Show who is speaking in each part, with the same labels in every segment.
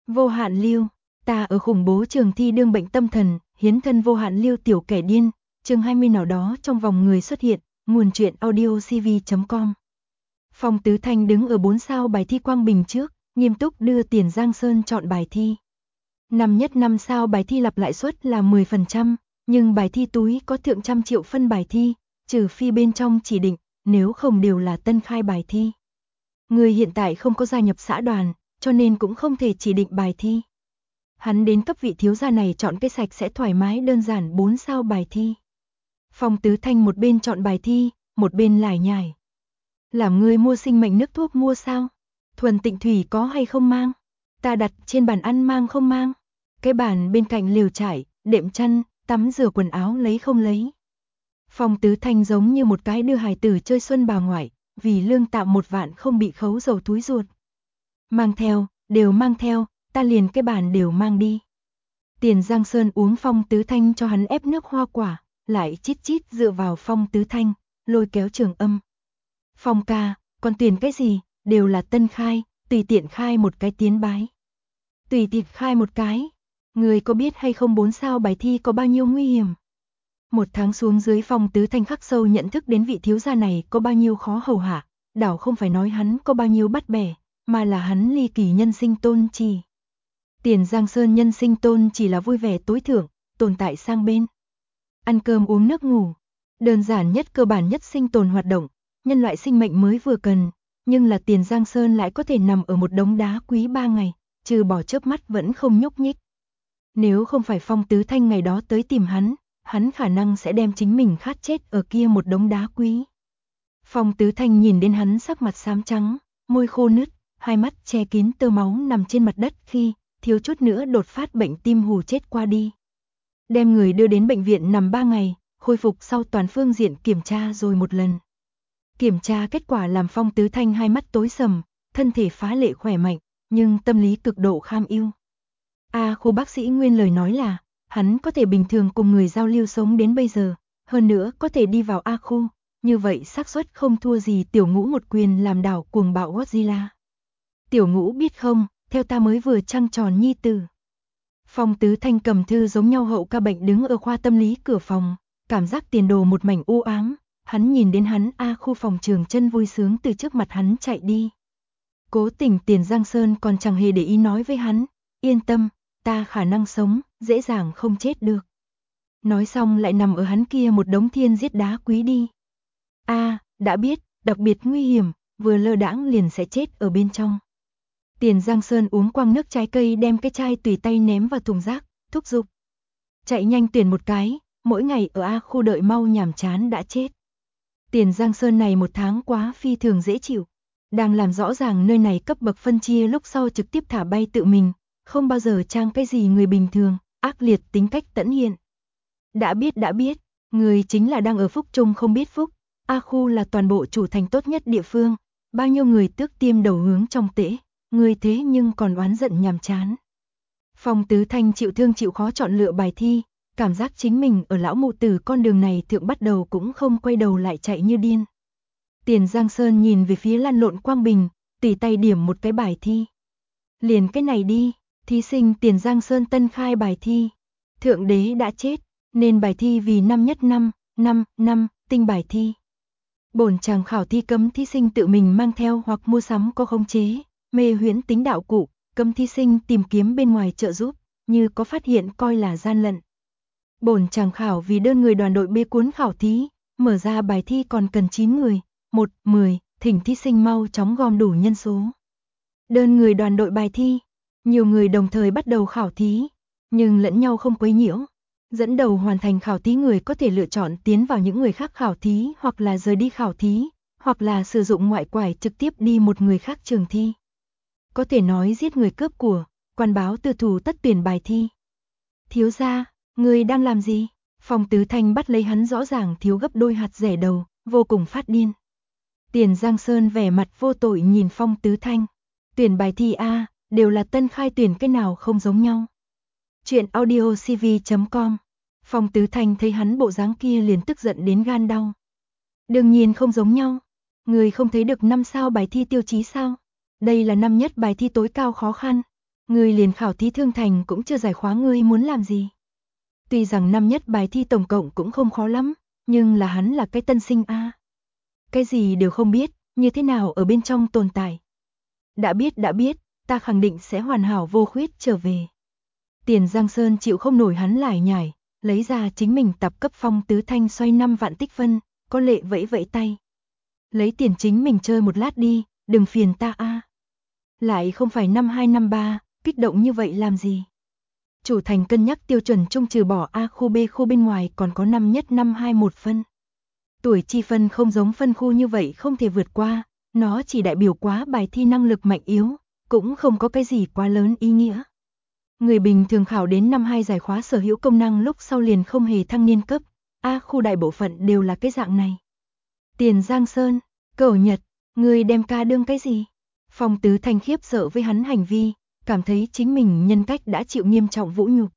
Speaker 1: Vô hạn lưu, ta ở khủng bố trường thi đương bệnh tâm thần, hiến thân vô hạn lưu tiểu kẻ điên, chương 20 nào đó trong vòng người xuất hiện, nguồn truyện audiocv.com. Phong Tứ Thanh đứng ở 4 sao bài thi Quang Bình trước, nghiêm túc đưa Tiền Giang Sơn chọn bài thi. Năm nhất 5 sao bài thi lặp lại suất là 10%, nhưng bài thi túi có thượng trăm triệu phân bài thi, trừ phi bên trong chỉ định, nếu không đều là tân khai bài thi. Người hiện tại không có gia nhập xã đoàn, cho nên cũng không thể chỉ định bài thi. Hắn đến cấp vị thiếu gia này chọn cái sạch sẽ thoải mái đơn giản 4 sao bài thi. Phong Tứ Thanh một bên chọn bài thi, một bên lải nhải. Làm ngươi mua sinh mệnh nước thuốc mua sao? Thuần Tịnh Thủy có hay không mang? Ta đặt trên bàn ăn mang không mang? Cái bàn bên cạnh lều trải, đệm chăn, tắm rửa quần áo lấy không lấy? Phong Tứ Thanh giống như một cái đưa hài tử chơi xuân bà ngoại, vì lương tạm 1 vạn không bị khấu dầu túi ruột. Mang theo, đều mang theo, ta liền cái bàn đều mang đi. Tiền Giang Sơn uống Phong Tứ Thanh cho hắn ép nước hoa quả, lại chít chít dựa vào Phong Tứ Thanh, lôi kéo Trường Âm. Phong ca, còn tuyển cái gì, đều là tân khai, tùy tiện khai một cái tiến bái. Tùy tiện khai một cái, người có biết hay không 4 sao bài thi có bao nhiêu nguy hiểm? 1 tháng xuống dưới Phong Tứ Thanh khắc sâu nhận thức đến vị thiếu gia này có bao nhiêu khó hầu hạ, đảo không phải nói hắn có bao nhiêu bắt bẻ, mà là hắn ly kỳ nhân sinh tôn trì. Tiền Giang Sơn nhân sinh tôn chỉ là vui vẻ tối thượng, tồn tại sang bên. Ăn cơm uống nước ngủ, đơn giản nhất cơ bản nhất sinh tồn hoạt động, nhân loại sinh mệnh mới vừa cần, nhưng là Tiền Giang Sơn lại có thể nằm ở một đống đá quý 3 ngày, trừ bỏ chớp mắt vẫn không nhúc nhích. Nếu không phải Phong Tứ Thanh ngày đó tới tìm hắn khả năng sẽ đem chính mình khát chết ở kia một đống đá quý. Phong Tứ Thanh nhìn đến hắn sắc mặt xám trắng, môi khô nứt, hai mắt che kín tơ máu nằm trên mặt đất khi thiếu chút nữa đột phát bệnh tim hù chết qua đi. Đem người đưa đến bệnh viện nằm 3 ngày, khôi phục sau toàn phương diện kiểm tra rồi một lần. Kiểm tra kết quả làm Phong Tứ Thanh hai mắt tối sầm, thân thể phá lệ khỏe mạnh, nhưng tâm lý cực độ kham ưu. Khu bác sĩ nguyên lời nói là, hắn có thể bình thường cùng người giao lưu sống đến bây giờ, hơn nữa có thể đi vào A khu, như vậy xác suất không thua gì Tiểu Ngũ một quyền làm đảo cuồng bạo Godzilla. Tiểu Ngũ biết không, theo ta mới vừa trăng tròn nhi tử. Phong Tứ Thanh cầm thư giống nhau hậu ca bệnh đứng ở khoa tâm lý cửa phòng, cảm giác tiền đồ một mảnh u ám, hắn nhìn đến hắn A khu phòng trường chân vui sướng từ trước mặt hắn chạy đi. Cố tình Tiền Giang Sơn còn chẳng hề để ý nói với hắn, yên tâm, ta khả năng sống, dễ dàng không chết được. Nói xong lại nằm ở hắn kia một đống thiên giết đá quý đi. Đã biết, đặc biệt nguy hiểm, vừa lơ đãng liền sẽ chết ở bên trong. Tiền Giang Sơn uống quăng nước trái cây đem cái chai tùy tay ném vào thùng rác, thúc giục. Chạy nhanh tuyển một cái, mỗi ngày ở A khu đợi mau nhàm chán đã chết. Tiền Giang Sơn này 1 tháng quá phi thường dễ chịu. Đang làm rõ ràng nơi này cấp bậc phân chia lúc sau trực tiếp thả bay tự mình, không bao giờ trang cái gì người bình thường, ác liệt tính cách tẫn hiện. Đã biết, người chính là đang ở phúc trung không biết phúc. A khu là toàn bộ chủ thành tốt nhất địa phương, bao nhiêu người tước tiêm đầu hướng trong tễ, người thế nhưng còn oán giận nhàm chán. Phong Tứ Thanh chịu thương chịu khó chọn lựa bài thi, cảm giác chính mình ở lão mụ tử con đường này thượng bắt đầu cũng không quay đầu lại chạy như điên. Tiền Giang Sơn nhìn về phía lăn lộn Quang Bình, tỉ tay điểm một cái bài thi. Liền cái này đi, thí sinh Tiền Giang Sơn tân khai bài thi. Thượng đế đã chết, nên bài thi vì năm nhất 5 tinh bài thi. Bổn chàng khảo thi cấm thí sinh tự mình mang theo hoặc mua sắm có khống chế, mê huyễn tính đạo cụ, cấm thí sinh tìm kiếm bên ngoài trợ giúp, như có phát hiện coi là gian lận. Bổn chàng khảo vì đơn người đoàn đội B cuốn khảo thí, mở ra bài thi còn cần 9 người, 10, thỉnh thí sinh mau chóng gom đủ nhân số. Đơn người đoàn đội bài thi, nhiều người đồng thời bắt đầu khảo thí, nhưng lẫn nhau không quấy nhiễu. Dẫn đầu hoàn thành khảo thí người có thể lựa chọn tiến vào những người khác khảo thí hoặc là rời đi khảo thí, hoặc là sử dụng ngoại quải trực tiếp đi một người khác trường thi. Có thể nói giết người cướp của, quan báo tư thủ tất tuyển bài thi. Thiếu gia, người đang làm gì? Phong Tứ Thanh bắt lấy hắn rõ ràng thiếu gấp đôi hạt rẻ đầu, vô cùng phát điên. Tiền Giang Sơn vẻ mặt vô tội nhìn Phong Tứ Thanh. Tuyển bài thi đều là tân khai tuyển cái nào không giống nhau. Chuyện audiocv.com. Phong Tứ Thanh thấy hắn bộ dáng kia liền tức giận đến gan đau. Đương nhiên không giống nhau. Người không thấy được 5 sao bài thi tiêu chí sao? Đây là năm nhất bài thi tối cao khó khăn. Ngươi liền khảo thí thương thành cũng chưa giải khóa, ngươi muốn làm gì? Tuy rằng năm nhất bài thi tổng cộng cũng không khó lắm, nhưng là hắn là cái tân sinh a. Cái gì đều không biết, như thế nào ở bên trong tồn tại. Đã biết, ta khẳng định sẽ hoàn hảo vô khuyết trở về. Tiền Giang Sơn chịu không nổi hắn lải nhải, lấy ra chính mình tập cấp Phong Tứ Thanh xoay 5 vạn tích phân, có lệ vẫy vẫy tay. Lấy tiền chính mình chơi một lát đi, đừng phiền ta a. Lại không phải năm 2 năm 3, kích động như vậy làm gì? Chủ thành cân nhắc tiêu chuẩn chung trừ bỏ A khu B khu bên ngoài còn có năm nhất năm 2 một phân. Tuổi chi phân không giống phân khu như vậy không thể vượt qua, nó chỉ đại biểu quá bài thi năng lực mạnh yếu, cũng không có cái gì quá lớn ý nghĩa. Người bình thường khảo đến năm 2 giải khóa sở hữu công năng lúc sau liền không hề thăng niên cấp, A khu đại bộ phận đều là cái dạng này. Tiền Giang Sơn, Cẩu Nhật, người đem ca đương cái gì? Phong Tứ Thanh khiếp sợ với hắn hành vi, cảm thấy chính mình nhân cách đã chịu nghiêm trọng vũ nhục.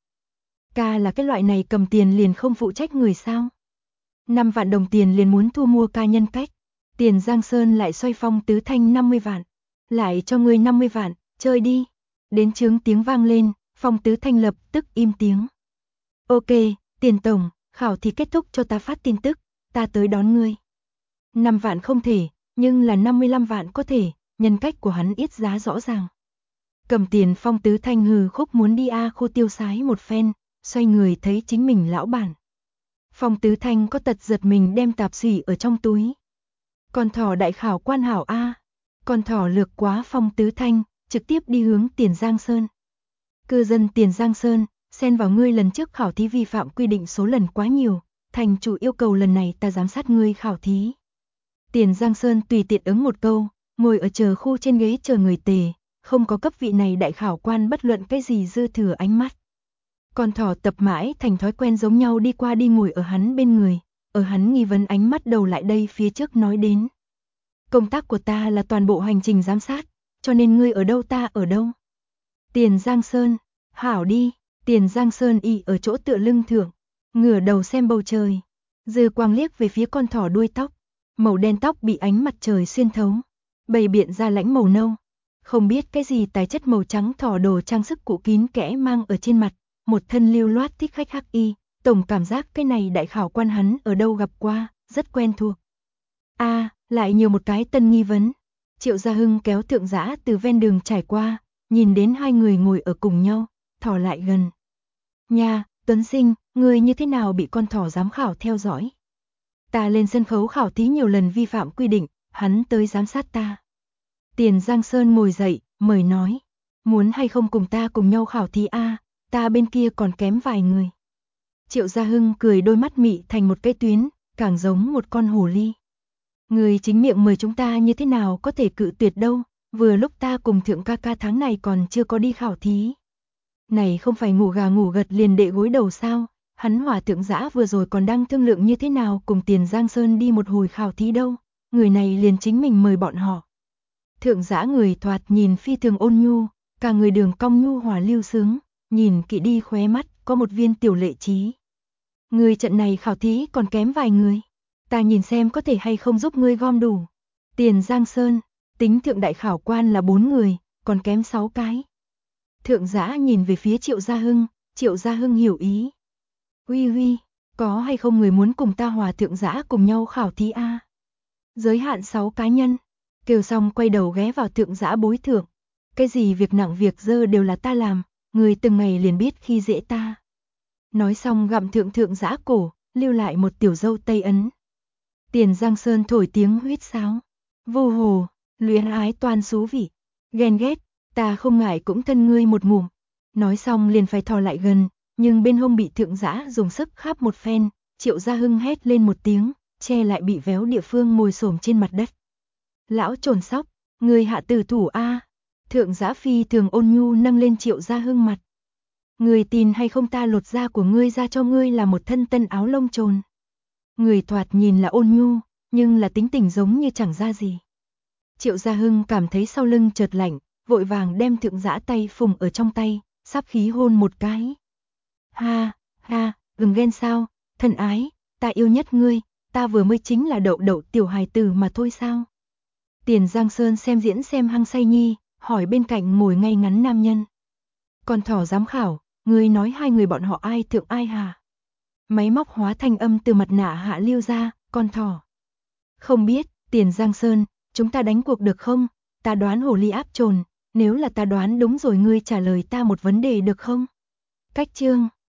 Speaker 1: Ca là cái loại này cầm tiền liền không phụ trách người sao? 5 vạn đồng tiền liền muốn thu mua ca nhân cách. Tiền Giang Sơn lại xoay Phong Tứ Thanh 50 vạn. Lại cho ngươi 50 vạn, chơi đi. Đến chướng tiếng vang lên, Phong Tứ Thanh lập tức im tiếng. Ok, Tiền Tổng, khảo thì kết thúc cho ta phát tin tức, ta tới đón ngươi. 5 vạn không thể, nhưng là 55 vạn có thể, nhân cách của hắn yết giá rõ ràng. Cầm tiền Phong Tứ Thanh hừ khúc muốn đi A khu tiêu sái một phen, xoay người thấy chính mình lão bản. Phong Tứ Thanh có tật giật mình đem tạp xỉ ở trong túi. Con thỏ đại khảo quan hảo A. Con thỏ lược quá Phong Tứ Thanh, trực tiếp đi hướng Tiền Giang Sơn. Cư dân Tiền Giang Sơn, xen vào ngươi lần trước khảo thí vi phạm quy định số lần quá nhiều, thành chủ yêu cầu lần này ta giám sát ngươi khảo thí. Tiền Giang Sơn tùy tiện ứng một câu, ngồi ở chờ khu trên ghế chờ người tề, không có cấp vị này đại khảo quan bất luận cái gì dư thừa ánh mắt. Con thỏ tập mãi thành thói quen giống nhau đi qua đi ngồi ở hắn bên người, ở hắn nghi vấn ánh mắt đầu lại đây phía trước nói đến. Công tác của ta là toàn bộ hành trình giám sát, cho nên ngươi ở đâu ta ở đâu. Tiền Giang Sơn, hảo đi, Tiền Giang Sơn y ở chỗ tựa lưng thượng, ngửa đầu xem bầu trời, dư quang liếc về phía con thỏ đuôi tóc, màu đen tóc bị ánh mặt trời xuyên thấu, bày biện ra lãnh màu nâu. Không biết cái gì tài chất màu trắng thỏ đồ trang sức cũ kín kẽ mang ở trên mặt, một thân lưu loát thích khách hắc y, tổng cảm giác cái này đại khảo quan hắn ở đâu gặp qua, rất quen thuộc. A, lại nhiều một cái tân nghi vấn. Triệu Gia Hưng kéo Thượng Dã từ ven đường trải qua, nhìn đến hai người ngồi ở cùng nhau, thỏ lại gần. Nha, Tuấn Sinh, ngươi như thế nào bị con thỏ giám khảo theo dõi? Ta lên sân khấu khảo thí nhiều lần vi phạm quy định, hắn tới giám sát ta. Tiền Giang Sơn ngồi dậy, mời nói, muốn hay không cùng ta cùng nhau khảo thí a, ta bên kia còn kém vài người. Triệu Gia Hưng cười đôi mắt mị thành một cái tuyến, càng giống một con hồ ly. Người chính miệng mời chúng ta như thế nào có thể cự tuyệt đâu, vừa lúc ta cùng Thượng ca ca tháng này còn chưa có đi khảo thí. Này không phải ngủ gà ngủ gật liền đệ gối đầu sao, hắn Hòa Thượng Dã vừa rồi còn đang thương lượng như thế nào cùng Tiền Giang Sơn đi một hồi khảo thí đâu, người này liền chính mình mời bọn họ. Thượng Dã người thoạt nhìn phi thường ôn nhu, cả người đường cong nhu hòa lưu sướng, nhìn kỹ đi khóe mắt có một viên tiểu lệ trí. Người trận này khảo thí còn kém vài người, ta nhìn xem có thể hay không giúp ngươi gom đủ. Tiền Giang Sơn, tính thượng đại khảo quan là 4 người, còn kém 6 cái. Thượng Dã nhìn về phía Triệu Gia Hưng hiểu ý. Huy, có hay không người muốn cùng ta Hòa Thượng Dã cùng nhau khảo thí a? Giới hạn 6 cá nhân. Kêu xong quay đầu ghé vào Thượng Dã bối thượng. Cái gì việc nặng việc dơ đều là ta làm, người từng ngày liền biết khi dễ ta. Nói xong gặm Thượng Dã cổ, lưu lại một tiểu dâu Tây Ấn. Tiền Giang Sơn thổi tiếng huýt sáo. Vô hồ, luyến ái toan xú vị. Ghen ghét, ta không ngại cũng thân ngươi một ngụm. Nói xong liền phải thò lại gần, nhưng bên hông bị Thượng Dã dùng sức kháp một phen, Triệu Gia Hưng hét lên một tiếng, che lại bị véo địa phương ngồi xổm trên mặt đất. Lão trồn sóc, người hạ tử thủ a. Thượng Dã phi thường ôn nhu nâng lên Triệu Gia Hưng mặt. Người tin hay không ta lột da của ngươi ra cho ngươi là một thân tân áo lông trồn. Người thoạt nhìn là ôn nhu, nhưng là tính tình giống như chẳng ra gì. Triệu Gia Hưng cảm thấy sau lưng chợt lạnh, vội vàng đem Thượng Dã tay phùng ở trong tay, sắp khí hôn một cái. Ha, đừng ghen sao, thân ái, ta yêu nhất ngươi, ta vừa mới chính là đậu đậu tiểu hài tử mà thôi sao. Tiền Giang Sơn xem diễn xem hăng say nhi, hỏi bên cạnh ngồi ngay ngắn nam nhân. Con thỏ giám khảo, ngươi nói hai người bọn họ ai thượng ai hạ? Máy móc hóa thanh âm từ mặt nạ Hạ Lưu ra, con thỏ. Không biết, Tiền Giang Sơn, chúng ta đánh cuộc được không? Ta đoán hồ ly áp trồn, nếu là ta đoán đúng rồi ngươi trả lời ta một vấn đề được không? Cách chương